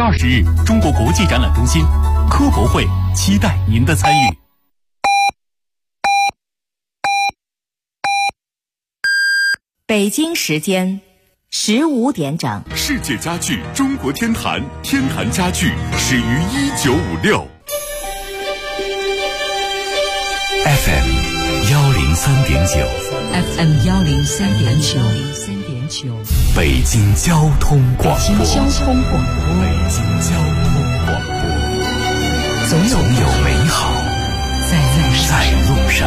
20日，中国国际展览中心科博会期待您的参与。 北京时间15点整， 世界家具中国天坛，天坛家具始于1956。 FM 103.9 FM 103.9， 北京交通广播。 北京交通广播，总有美好在路上。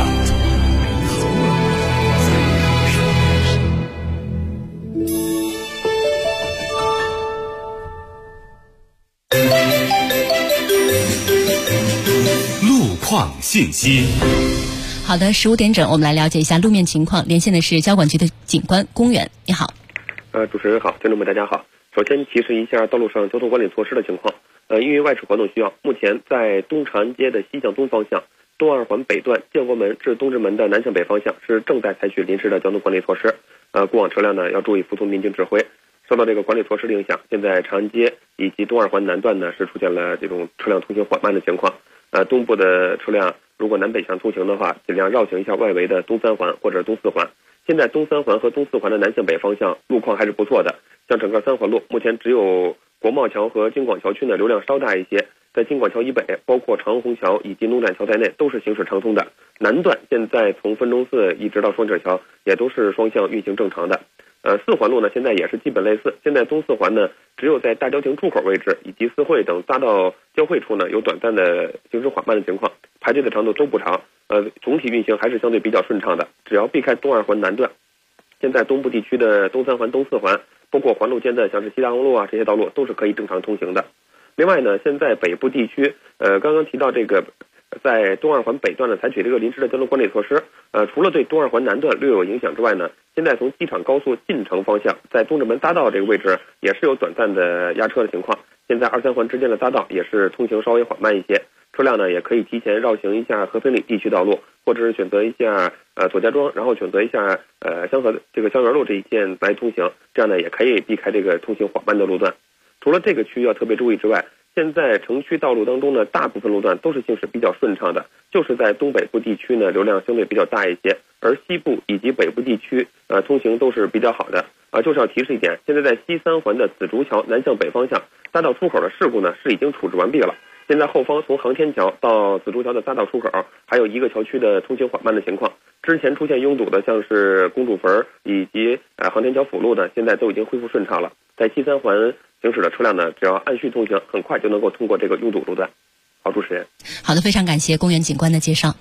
路况信息。 好的，15点整，我们来了解一下路面情况。连线的是交管局的警官龚远，你好。 主持人好，听众们大家好。首先提示一下道路上交通管理措施的情况。因为外出活动需要，目前在东长安街的西向东方向、东二环北段建国门至东直门的南向北方向是正在采取临时的交通管理措施。过往车辆呢要注意服从民警指挥。受到这个管理措施的影响，现在长安街以及东二环南段呢是出现了这种车辆通行缓慢的情况。东部的车辆如果南北向通行的话，尽量绕行一下外围的东三环或者东四环。现在东三环和东四环的南向北方向路况还是不错的，像整个三环路目前只有国贸桥和京广桥区呢流量稍大一些，在京广桥以北，包括长虹桥以及农展桥在内都是行驶畅通的。南段现在从分钟寺一直到双井桥也都是双向运行正常的。四环路呢现在也是基本类似，现在东四环呢只有在大郊亭出口位置以及四惠等匝道交汇处呢有短暂的行驶缓慢的情况，排队的长度都不长。总体运行还是相对比较顺畅的，只要避开东二环南段，现在东部地区的东三环、东四环，包括环路间的像是西大望路啊这些道路都是可以正常通行的。另外呢，现在北部地区刚刚提到这个在东二环北段呢采取这个临时的交通管理措施，除了对东二环南段略有影响之外呢，现在从机场高速进城方向，在东直门匝道这个位置也是有短暂的压车的情况。现在2、3环之间的匝道也是通行稍微缓慢一些，车辆呢也可以提前绕行一下和平里地区道路，或者是选择一下左家庄，然后选择一下香河这个香园路这一线来通行，这样呢也可以避开这个通行缓慢的路段。除了这个区要特别注意之外，现在城区道路当中呢，大部分路段都是行驶比较顺畅的，就是在东北部地区呢流量相对比较大一些，而西部以及北部地区通行都是比较好的。就是要提示一点，现在在西三环的紫竹桥南向北方向匝道出口的事故呢是已经处置完毕了。现在后方从航天桥到紫竹桥的匝道出口还有一个桥区的通行缓慢的情况，之前出现拥堵的像是公主坟以及航天桥辅路的，现在都已经恢复顺畅了。在西三环行驶的车辆呢，只要按序通行，很快就能够通过这个拥堵路段。好，主持人。 好的，非常感谢公园警官的介绍。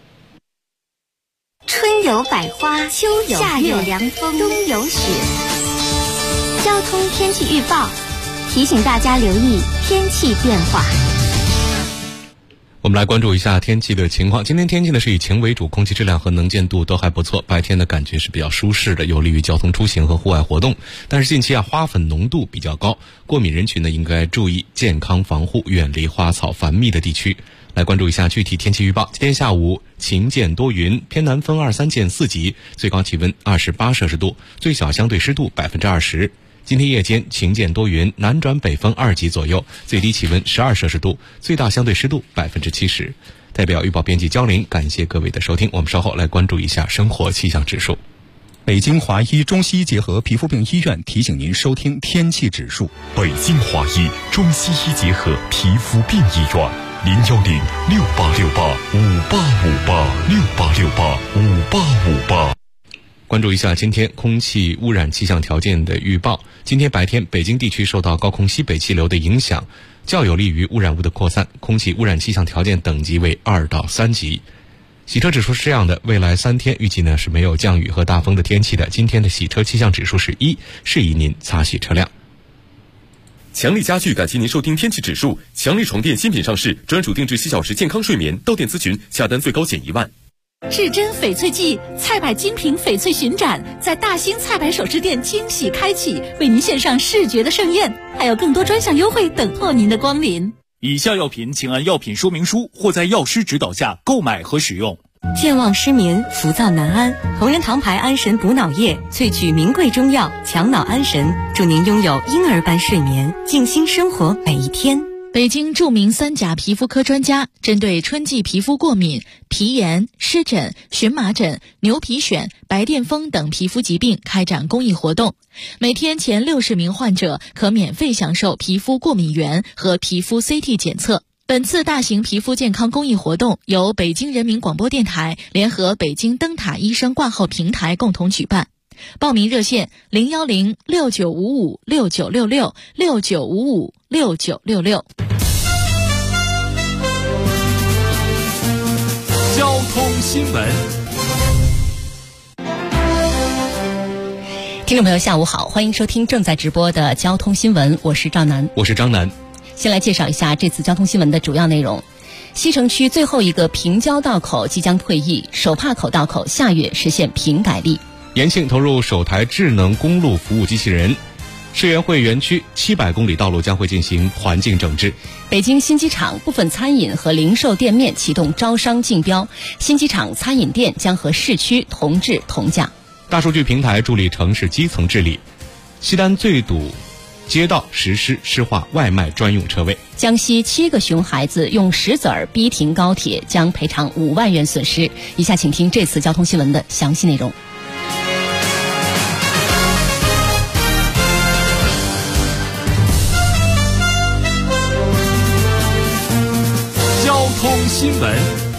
春有百花，秋有夏有凉风，冬有雪。交通天气预报提醒大家留意天气变化。 我们来关注一下天气的情况。今天天气呢是以晴为主，空气质量和能见度都还不错，白天的感觉是比较舒适的，有利于交通出行和户外活动。但是近期花粉浓度比较高，过敏人群呢应该注意健康防护，远离花草繁密的地区。来关注一下具体天气预报。今天下午晴见多云，偏南风2、3见4级，最高气温28摄氏度，最小相对湿度20%。今天夜间晴见多云，南转北风2级左右，最低气温12摄氏度，最大相对湿度70%。代表预报编辑焦林，感谢各位的收听。我们稍后来关注一下生活气象指数。 北京华医中西医结合皮肤病医院提醒您收听天气指数。 北京华医中西医结合皮肤病医院，0106868585858，668685858。 关注一下今天空气污染气象条件的预报。今天白天，北京地区受到高空西北气流的影响，较有利于污染物的扩散，空气污染气象条件等级为2到3级。洗车指数是这样的，未来3天预计呢是没有降雨和大风的天气的。今天的洗车气象指数是1，适宜您擦洗车辆。 强力家具感谢您收听天气指数。强力床垫新品上市，专属定制7小时健康睡眠，到店咨询下单最高减1万。 至臻翡翠季菜百精品翡翠巡展在大兴菜百首饰店惊喜开启，为您献上视觉的盛宴，还有更多专项优惠等候您的光临。 以下药品请按药品说明书或在药师指导下购买和使用。 健忘失眠、浮躁难安，同仁堂牌安神补脑液萃取名贵中药，强脑安神，祝您拥有婴儿般睡眠，静心生活每一天。 北京著名3甲皮肤科专家针对春季皮肤过敏、皮炎、湿疹、荨麻疹、牛皮癣、白癜风等皮肤疾病开展公益活动，每天前60名患者可免费享受皮肤过敏原和皮肤 CT 检测。本次大型皮肤健康公益活动由北京人民广播电台联合北京灯塔医生挂号平台共同举办。报名热线010-6955-6966 6955-6966。 交通新闻， 听众朋友下午好，欢迎收听正在直播的交通新闻，我是赵楠， 我是张楠。 先来介绍一下这次交通新闻的主要内容。西城区最后一个平交道口即将退役，手帕口道口下月实现平改立。 延庆投入首台智能公路服务机器人。世园汇园区700公里道路将会进行环境整治。 北京新机场部分餐饮和零售店面启动招商竞标，新机场餐饮店将和市区同质同价。 大数据平台助力城市基层治理。西单最堵街道实施市化外卖专用车位。 江西7个熊孩子用石子儿逼停高铁，将赔偿5万元损失。以下请听这次交通新闻的详细内容。 交通新闻。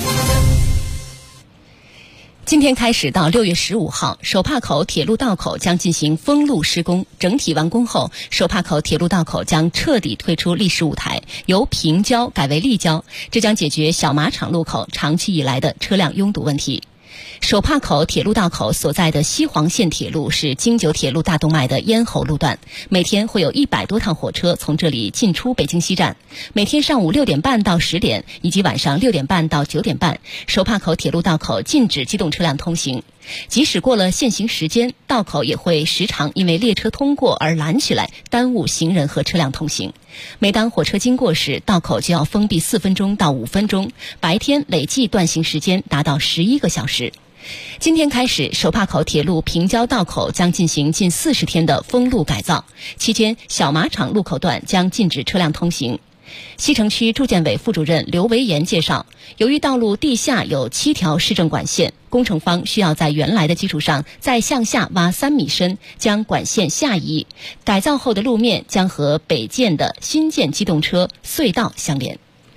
今天开始到6月15号，手帕口铁路道口将进行封路施工，整体完工后，手帕口铁路道口将彻底退出历史舞台，由平交改为立交，这将解决小马场路口长期以来的车辆拥堵问题。手帕口铁路道口所在的西黄线铁路是京九铁路大动脉的咽喉路段，每天会有100多趟火车从这里进出北京西站。每天上午6点半到10点，以及晚上6点半到9点半，手帕口铁路道口禁止机动车辆通行。即使过了限行时间，道口也会时常因为列车通过而拦起来，耽误行人和车辆通行。每当火车经过时，道口就要封闭4分钟到5分钟，白天累计断行时间达到11个小时。今天开始，手帕口铁路平交道口将进行近40天的封路改造，期间小马场路口段将禁止车辆通行。西城区住建委副主任刘维岩介绍，由于道路地下有7条市政管线，工程方需要在原来的基础上再向下挖3米深，将管线下移。改造后的路面将和北建的新建机动车隧道相连。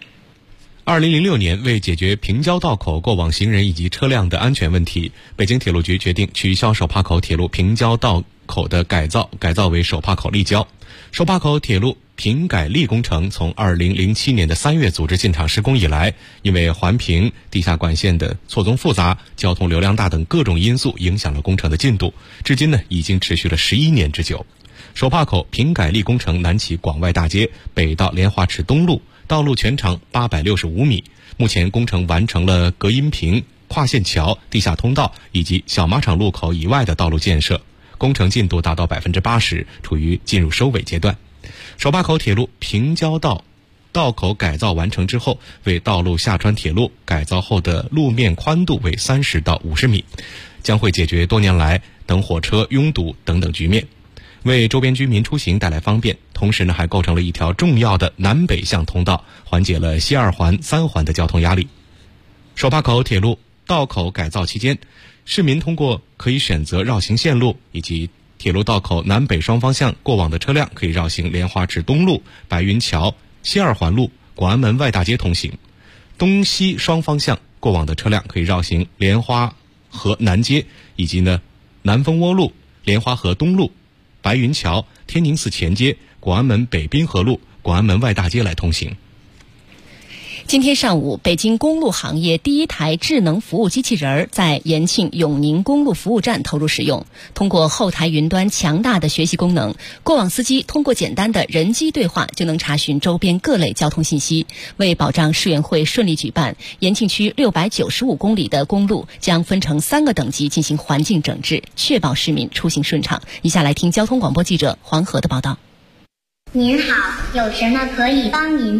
2006年，为解决平交道口过往行人以及车辆的安全问题，北京铁路局决定取消手帕口铁路平交道口的改造为手帕口立交。手帕口铁路平改立工程从2007年的3月组织进场施工以来，因为环评、地下管线的错综复杂、交通流量大等各种因素影响了工程的进度，至今已经持续了11年之久。手帕口平改立工程南起广外大街，北到莲花池东路，道路全长865米，目前工程完成了隔音屏、跨线桥、地下通道以及小马场路口以外的道路建设，工程进度达到80%，处于进入收尾阶段。手帕口铁路平交道口改造完成之后，为道路下穿铁路改造后的路面宽度为30到50米，将会解决多年来等火车拥堵等等局面，为周边居民出行带来方便，同时还构成了一条重要的南北向通道，缓解了西2环、3环的交通压力。手帕口铁路道口改造期间，市民通过可以选择绕行线路，以及铁路道口南北双方向过往的车辆可以绕行莲花池东路、白云桥、西2环路、广安门外大街通行；东西双方向过往的车辆可以绕行莲花河南街，以及南蜂窝路、莲花河东路、白云桥、天宁寺前街、广安门北滨河路、广安门外大街来通行。 今天上午，北京公路行业第1台智能服务机器人在延庆永宁公路服务站投入使用。通过后台云端强大的学习功能，过往司机通过简单的人机对话就能查询周边各类交通信息。为保障世园汇顺利举办，延庆区695公里的公路将分成3个等级进行环境整治，确保市民出行顺畅。以下来听交通广播记者黄河的报道。 您好，有什么可以帮您的？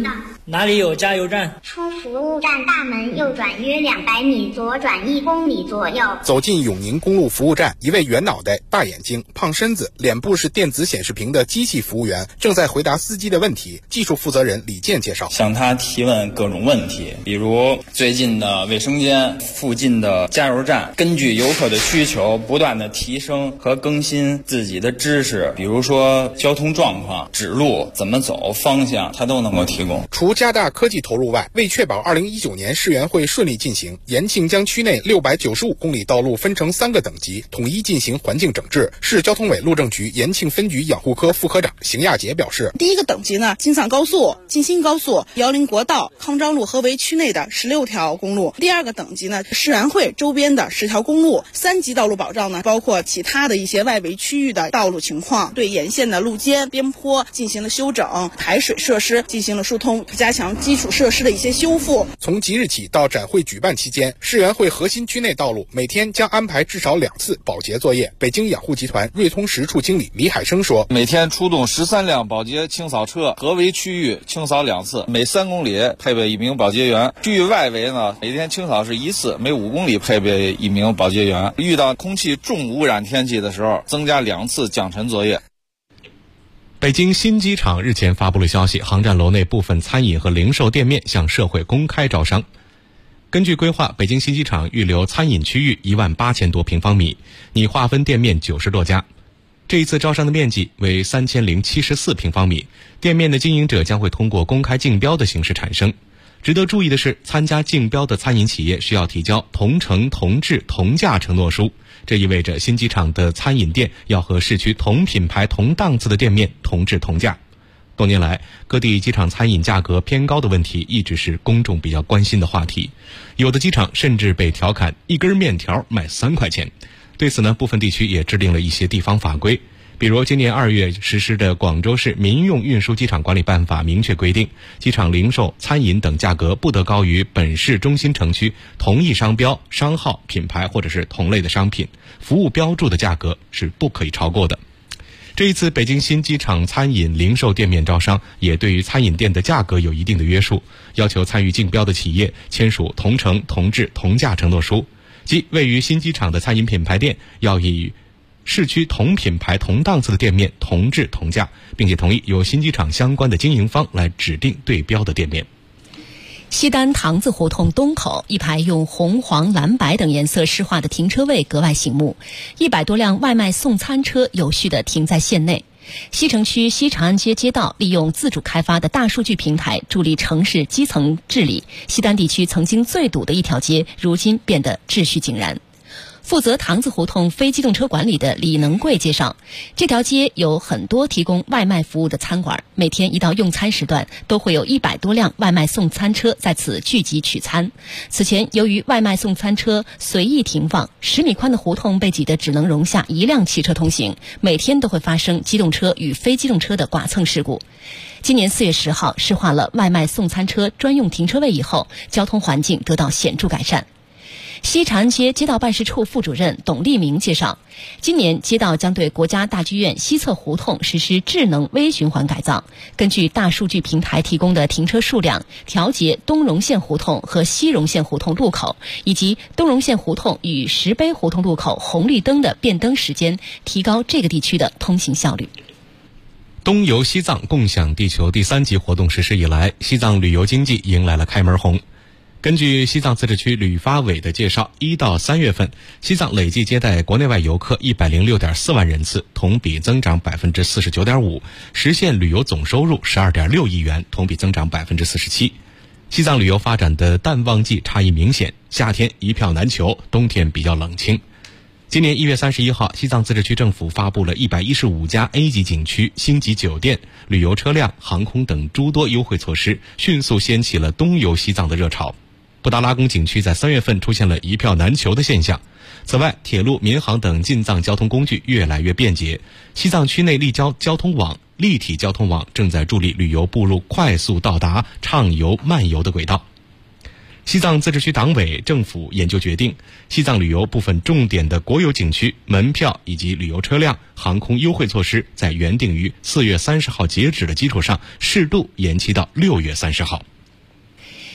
哪里有加油站？ 出服务站大门右转约200米，左转1公里左右。 走进永宁公路服务站，一位圆脑袋、大眼睛、胖身子、脸部是电子显示屏的机器服务员正在回答司机的问题。技术负责人李健介绍， 向他提问各种问题，比如最近的卫生间、附近的加油站，根据游客的需求不断的提升和更新自己的知识，比如说交通状况、指路、怎么走、方向，他都能够提供。 除加大科技投入外，为确保2019年世园会顺利进行，延庆将区内695公里道路分成3个等级，统一进行环境整治。市交通委路政局延庆分局养护科副科长邢亚杰表示， 第一个等级呢，京藏高速、晋新高速、辽宁国道、康庄路合围区内的16条公路。第二个等级呢，世园会周边的10条公路。3级道路保障呢，包括其他的一些外围区域的道路情况，对沿线的路肩、边坡进行了修整，排水设施进行了疏通，加强基础设施的一些修复。 从即日起到展会举办期间，世园会核心区内道路每天将安排至少2次保洁作业。北京养护集团瑞通10处经理李海生说， 每天出动13辆保洁清扫车，合围区域清扫2次，每3公里配备1名保洁员。区域外围呢，每天清扫是1次，每5公里配备1名保洁员。遇到空气重污染天气的时候，增加2次降尘作业。 北京新机场日前发布了消息，航站楼内部分餐饮和零售店面向社会公开招商。根据规划，北京新机场预留餐饮区域18000多平方米，拟划分店面90多家。这一次招商的面积为3074平方米，店面的经营者将会通过公开竞标的形式产生。值得注意的是，参加竞标的餐饮企业需要提交同城、同质、同价承诺书，这意味着新机场的餐饮店要和市区同品牌、同档次的店面同质同价。多年来，各地机场餐饮价格偏高的问题一直是公众比较关心的话题，有的机场甚至被调侃1根面条卖3块钱。对此呢，部分地区也制定了一些地方法规，比如今年2月实施的广州市民用运输机场管理办法明确规定，机场零售、餐饮等价格不得高于本市中心城区同一商标、商号、品牌或者是同类的商品，服务标注的价格是不可以超过的。这一次北京新机场餐饮零售店面招商也对于餐饮店的价格有一定的约束，要求参与竞标的企业签署同城、同质、同价承诺书，即位于新机场的餐饮品牌店要以市区同品牌同档次的店面同质同价，并且同意由新机场相关的经营方来指定对标的店面。 西单塘子胡同东口一排用红、黄、蓝、白等颜色施画的停车位格外醒目，100多辆外卖送餐车有序地停在线内。西城区西长安街街道利用自主开发的大数据平台助力城市基层治理，西单地区曾经最堵的一条街如今变得秩序井然。负责塘子胡同非机动车管理的李能贵介绍，这条街有很多提供外卖服务的餐馆，每天一到用餐时段都会有100多辆外卖送餐车在此聚集取餐。此前由于外卖送餐车随意停放，10米宽的胡同被挤得只能容下1辆汽车通行，每天都会发生机动车与非机动车的剐蹭事故。今年4月10号施划了外卖送餐车专用停车位以后，交通环境得到显著改善。西长安街街道办事处副主任董立明介绍，今年街道将对国家大剧院西侧胡同实施智能微循环改造，根据大数据平台提供的停车数量，调节东荣县胡同和西荣县胡同路口以及东荣县胡同与石碑胡同路口红绿灯的变灯时间，提高这个地区的通行效率。 东游西藏共享地球第3级活动实施以来，西藏旅游经济迎来了开门红。根据西藏自治区旅发委的介绍，1到3月份，西藏累计接待国内外游客106.4万人次，同比增长 49.5%， 实现旅游总收入 12.6亿元，同比增长 47%。西藏旅游发展的淡旺季差异明显，夏天一票难求，冬天比较冷清。今年1月31号，西藏自治区政府发布了115家 A 级景区、星级酒店、旅游车辆、航空等诸多优惠措施，迅速掀起了东游西藏的热潮。布达拉宫景区在3月份出现了一票难求的现象。此外，铁路、民航等进藏交通工具越来越便捷，西藏区内立体交通网正在助力旅游步入快速到达、畅游、漫游的轨道。西藏自治区党委政府研究决定，西藏旅游部分重点的国有景区门票以及旅游车辆、航空优惠措施，在原定于4月30号截止的基础上，适度延期到6月30号。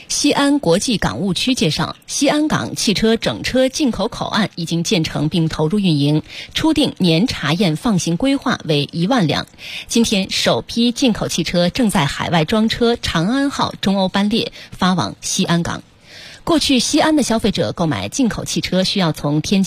西安国际港务区介绍，西安港汽车整车进口口岸已经建成并投入运营，初定年查验放行规划为1万辆。今天首批进口汽车正在海外装车长安号中欧班列发往西安港。过去西安的消费者购买进口汽车需要从天津